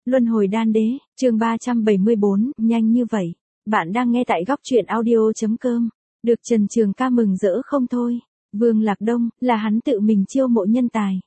Luân hồi đan đế, chương 374, nhanh như vậy. Bạn đang nghe tại góc truyện audio.com. Được Trần Trường Ca mừng rỡ không thôi. Vương Lạc Đông, là hắn tự mình chiêu mộ nhân tài.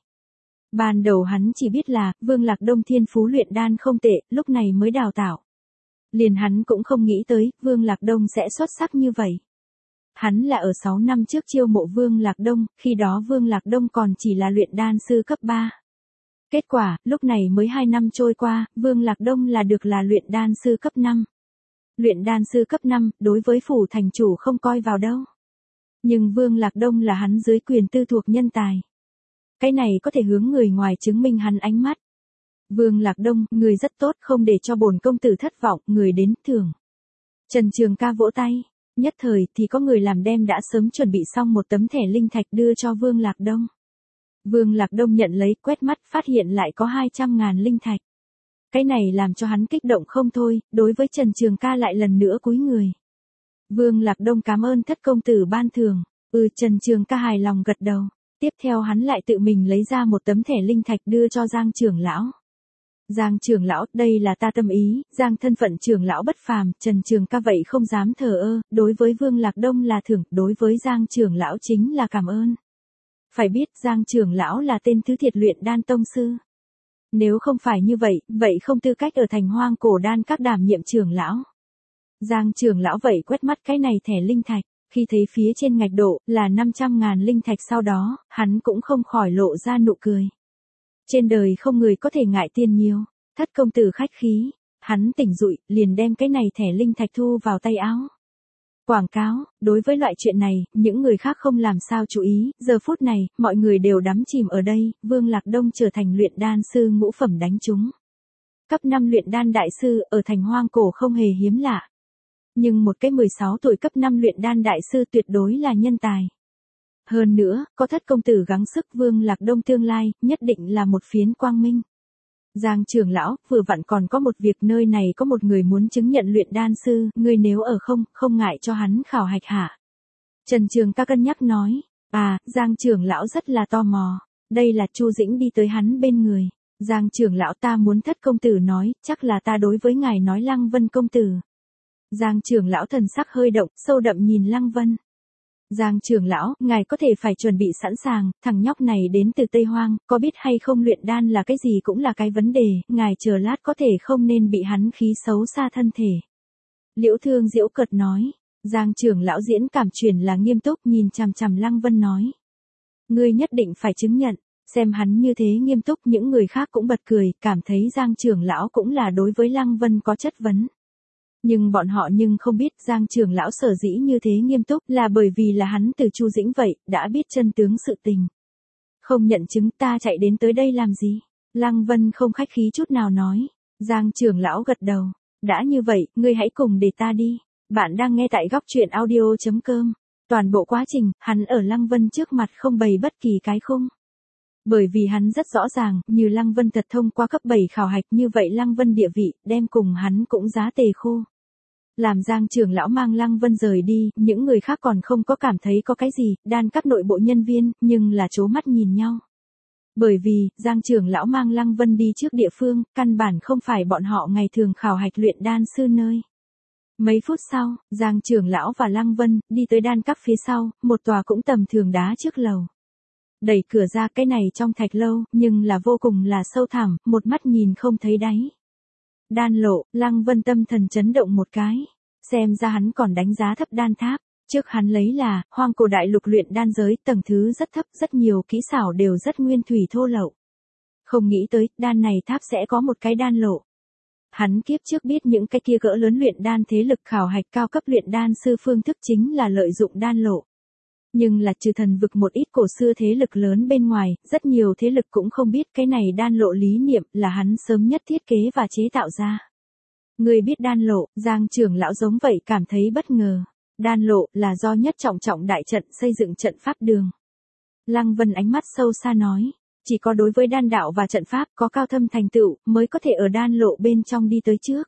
Ban đầu hắn chỉ biết là, Vương Lạc Đông thiên phú luyện đan không tệ, lúc này mới đào tạo. Liền hắn cũng không nghĩ tới, Vương Lạc Đông sẽ xuất sắc như vậy. Hắn là ở 6 năm trước chiêu mộ Vương Lạc Đông, khi đó Vương Lạc Đông còn chỉ là luyện đan sư cấp 3. Kết quả, lúc này mới 2 năm trôi qua, Vương Lạc Đông được là luyện đan sư cấp 5. Luyện đan sư cấp 5, đối với phủ thành chủ không coi vào đâu. Nhưng Vương Lạc Đông là hắn dưới quyền tư thuộc nhân tài. Cái này có thể hướng người ngoài chứng minh hắn ánh mắt. Vương Lạc Đông, người rất tốt, không để cho bổn công tử thất vọng, người đến thưởng. Trần Trường Ca vỗ tay. Nhất thời thì có người làm đem đã sớm chuẩn bị xong một tấm thẻ linh thạch đưa cho Vương Lạc Đông. Vương Lạc Đông nhận lấy, quét mắt, phát hiện lại có 200.000 linh thạch. Cái này làm cho hắn kích động không thôi, đối với Trần Trường Ca lại lần nữa cúi người. Vương Lạc Đông cảm ơn thất công tử ban thưởng. Trần Trường Ca hài lòng gật đầu. Tiếp theo hắn lại tự mình lấy ra một tấm thẻ linh thạch đưa cho Giang trưởng lão. Giang trưởng lão, đây là ta tâm ý, Giang thân phận trưởng lão bất phàm, Trần Trường Ca vậy không dám thờ ơ, đối với Vương Lạc Đông là thưởng, đối với Giang trưởng lão chính là cảm ơn. Phải biết Giang trưởng lão là tên thứ thiệt luyện đan tông sư. Nếu không phải như vậy, vậy không tư cách ở Thành Hoang Cổ Đan các đảm nhiệm trưởng lão. Giang trưởng lão vậy quét mắt cái này thẻ linh thạch, khi thấy phía trên ngạch độ là 500.000 linh thạch sau đó, hắn cũng không khỏi lộ ra nụ cười. Trên đời không người có thể ngại tiền nhiều, thất công tử khách khí, hắn tỉnh dụi, liền đem cái này thẻ linh thạch thu vào tay áo. Quảng cáo, đối với loại chuyện này, những người khác không làm sao chú ý, giờ phút này, mọi người đều đắm chìm ở đây, Vương Lạc Đông trở thành luyện đan sư ngũ phẩm đánh trúng. Cấp 5 luyện đan đại sư, ở Thành Hoang Cổ không hề hiếm lạ. Nhưng một cái 16 tuổi cấp 5 luyện đan đại sư tuyệt đối là nhân tài. Hơn nữa, có thất công tử gắng sức Vương Lạc Đông tương lai, nhất định là một phiến quang minh. Giang trưởng lão, vừa vặn còn có một việc, nơi này có một người muốn chứng nhận luyện đan sư, ngươi nếu ở không ngại cho hắn khảo hạch hả? Trần Trường Ca cân nhắc nói. Giang trưởng lão rất là tò mò. Đây là Chu Dĩnh đi tới hắn bên người. Giang trưởng lão, ta muốn thất công tử nói, chắc là ta đối với ngài nói Lăng Vân công tử. Giang trưởng lão thần sắc hơi động, sâu đậm nhìn Lăng Vân. Giang trưởng lão, ngài có thể phải chuẩn bị sẵn sàng, thằng nhóc này đến từ Tây Hoang, có biết hay không luyện đan là cái gì cũng là cái vấn đề, ngài chờ lát có thể không nên bị hắn khí xấu xa thân thể. Liễu Thương giễu cợt nói. Giang trưởng lão diễn cảm truyền là nghiêm túc nhìn chằm chằm Lăng Vân nói. Ngươi nhất định phải chứng nhận, xem hắn như thế nghiêm túc, những người khác cũng bật cười, cảm thấy Giang trưởng lão cũng là đối với Lăng Vân có chất vấn. Nhưng bọn họ không biết Giang trưởng lão sở dĩ như thế nghiêm túc là bởi vì là hắn từ Chu Dĩnh vậy, đã biết chân tướng sự tình. Không nhận chứng, ta chạy đến tới đây làm gì? Lăng Vân không khách khí chút nào nói. Giang trưởng lão gật đầu. Đã như vậy, ngươi hãy cùng để ta đi. Bạn đang nghe tại góc truyện audio.com. Toàn bộ quá trình, hắn ở Lăng Vân trước mặt không bày bất kỳ cái khung. Bởi vì hắn rất rõ ràng, như Lăng Vân thật thông qua cấp 7 khảo hạch, như vậy Lăng Vân địa vị, đem cùng hắn cũng giá tề khô. Làm Giang trưởng lão mang Lăng Vân rời đi, những người khác còn không có cảm thấy có cái gì, đan các nội bộ nhân viên, nhưng là trố mắt nhìn nhau. Bởi vì, Giang trưởng lão mang Lăng Vân đi trước địa phương, căn bản không phải bọn họ ngày thường khảo hạch luyện đan sư nơi. Mấy phút sau, Giang trưởng lão và Lăng Vân, đi tới đan các phía sau, một tòa cũng tầm thường đá trước lầu. Đẩy cửa ra, cái này trong thạch lâu, nhưng là vô cùng là sâu thẳm, một mắt nhìn không thấy đáy. Đan lộ, Lăng Vân tâm thần chấn động một cái. Xem ra hắn còn đánh giá thấp đan tháp. Trước hắn lấy là, Hoang Cổ đại lục luyện đan giới, tầng thứ rất thấp, rất nhiều kỹ xảo đều rất nguyên thủy thô lậu. Không nghĩ tới, đan này tháp sẽ có một cái đan lộ. Hắn kiếp trước biết những cái kia cỡ lớn luyện đan thế lực khảo hạch cao cấp luyện đan sư phương thức chính là lợi dụng đan lộ. Nhưng là trừ thần vực một ít cổ xưa thế lực lớn bên ngoài, rất nhiều thế lực cũng không biết cái này đan lộ lý niệm là hắn sớm nhất thiết kế và chế tạo ra. Người biết đan lộ, Giang trưởng lão giống vậy cảm thấy bất ngờ. Đan lộ là do Nhất Trọng đại trận xây dựng trận pháp đường. Lăng Vân ánh mắt sâu xa nói, chỉ có đối với đan đạo và trận pháp có cao thâm thành tựu mới có thể ở đan lộ bên trong đi tới trước.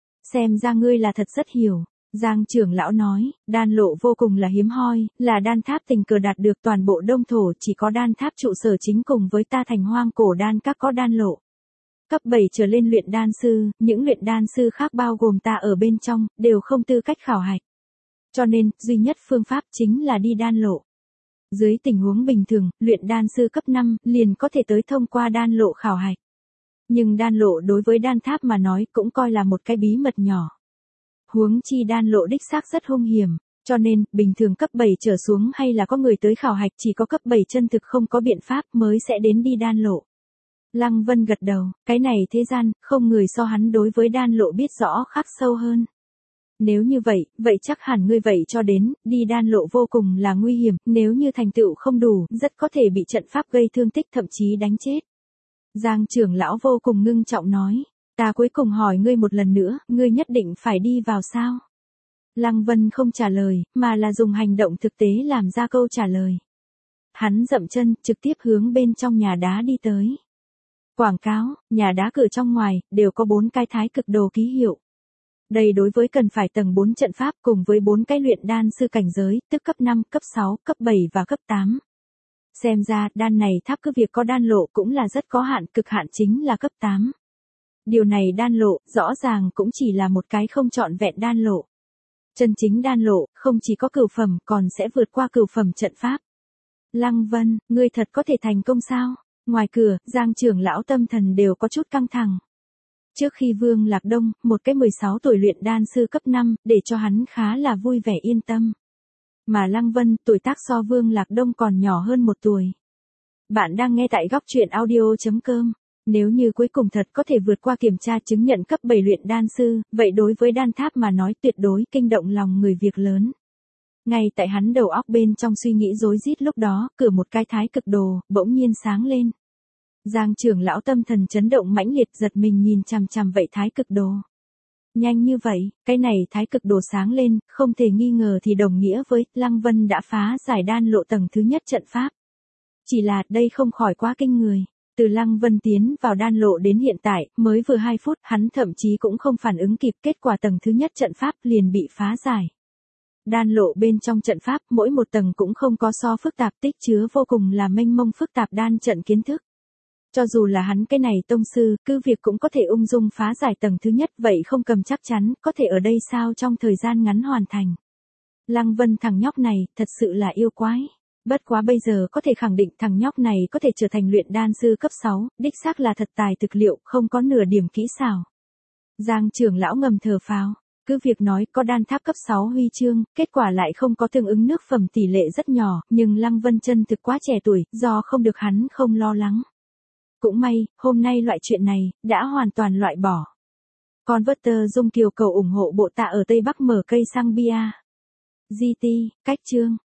Xem ra ngươi là thật rất hiểu. Giang trưởng lão nói, đan lộ vô cùng là hiếm hoi, là đan tháp tình cờ đạt được toàn bộ Đông Thổ, chỉ có đan tháp trụ sở chính cùng với ta Thành Hoang Cổ Đan các có đan lộ. Cấp 7 trở lên luyện đan sư, những luyện đan sư khác bao gồm ta ở bên trong, đều không tư cách khảo hạch. Cho nên, duy nhất phương pháp chính là đi đan lộ. Dưới tình huống bình thường, luyện đan sư cấp 5 liền có thể tới thông qua đan lộ khảo hạch. Nhưng đan lộ đối với đan tháp mà nói cũng coi là một cái bí mật nhỏ. Huống chi đan lộ đích xác rất hung hiểm, cho nên, bình thường cấp 7 trở xuống hay là có người tới khảo hạch chỉ có cấp 7 chân thực không có biện pháp mới sẽ đến đi đan lộ. Lăng Vân gật đầu, cái này thế gian, không người so hắn đối với đan lộ biết rõ khắc sâu hơn. Nếu như vậy, vậy chắc hẳn ngươi vậy cho đến, đi đan lộ vô cùng là nguy hiểm, nếu như thành tựu không đủ, rất có thể bị trận pháp gây thương tích thậm chí đánh chết. Giang trưởng lão vô cùng ngưng trọng nói, ta cuối cùng hỏi ngươi một lần nữa, ngươi nhất định phải đi vào sao? Lăng Vân không trả lời, mà là dùng hành động thực tế làm ra câu trả lời. Hắn dậm chân, trực tiếp hướng bên trong nhà đá đi tới. Quảng cáo, nhà đá cửa trong ngoài, đều có 4 cái thái cực đồ ký hiệu. Đây đối với cần phải tầng 4 trận pháp cùng với 4 cái luyện đan sư cảnh giới, tức cấp 5, cấp 6, cấp 7 và cấp 8. Xem ra, đan này tháp cứ việc có đan lộ cũng là rất có hạn, cực hạn chính là cấp 8. Điều này đan lộ, rõ ràng cũng chỉ là một cái không trọn vẹn đan lộ. Chân chính đan lộ, không chỉ có cửu phẩm, còn sẽ vượt qua cửu phẩm trận pháp. Lăng Vân, ngươi thật có thể thành công sao? Ngoài cửa, Giang trưởng lão tâm thần đều có chút căng thẳng. Trước khi Vương Lạc Đông, một cái 16 tuổi luyện đan sư cấp 5, để cho hắn khá là vui vẻ yên tâm. Mà Lăng Vân, tuổi tác so Vương Lạc Đông còn nhỏ hơn 1 tuổi. Bạn đang nghe tại góc truyện audio.com. Nếu như cuối cùng thật có thể vượt qua kiểm tra chứng nhận cấp 7 luyện đan sư, vậy đối với đan tháp mà nói tuyệt đối kinh động lòng người việc lớn. Ngay tại hắn đầu óc bên trong suy nghĩ rối rít lúc đó, cửa một cái thái cực đồ, bỗng nhiên sáng lên. Giang trưởng lão tâm thần chấn động mãnh liệt giật mình nhìn chằm chằm vậy thái cực đồ. Nhanh như vậy, cái này thái cực đồ sáng lên, không thể nghi ngờ thì đồng nghĩa với Lăng Vân đã phá giải đan lộ tầng thứ nhất trận pháp. Chỉ là đây không khỏi quá kinh người. Từ Lăng Vân tiến vào đan lộ đến hiện tại, mới vừa 2 phút, hắn thậm chí cũng không phản ứng kịp, kết quả tầng thứ nhất trận pháp liền bị phá giải. Đan lộ bên trong trận pháp, mỗi một tầng cũng không có so phức tạp, tích chứa vô cùng là mênh mông phức tạp đan trận kiến thức. Cho dù là hắn cái này tông sư, cứ việc cũng có thể ung dung phá giải tầng thứ nhất, vậy không cầm chắc chắn, có thể ở đây sao trong thời gian ngắn hoàn thành. Lăng Vân thằng nhóc này, thật sự là yêu quái. Bất quá bây giờ có thể khẳng định thằng nhóc này có thể trở thành luyện đan sư cấp 6, đích xác là thật tài thực liệu, không có nửa điểm kỹ xảo. Giang trưởng lão ngầm thở phào, cứ việc nói có đan tháp cấp 6 huy chương, kết quả lại không có tương ứng nước phẩm tỷ lệ rất nhỏ, nhưng Lăng Vân chân thực quá trẻ tuổi, do không được hắn không lo lắng. Cũng may, hôm nay loại chuyện này, đã hoàn toàn loại bỏ. Converter Dung Kiều cầu ủng hộ bộ tạ ở Tây Bắc mở cây xăng bia. GT, cách chương.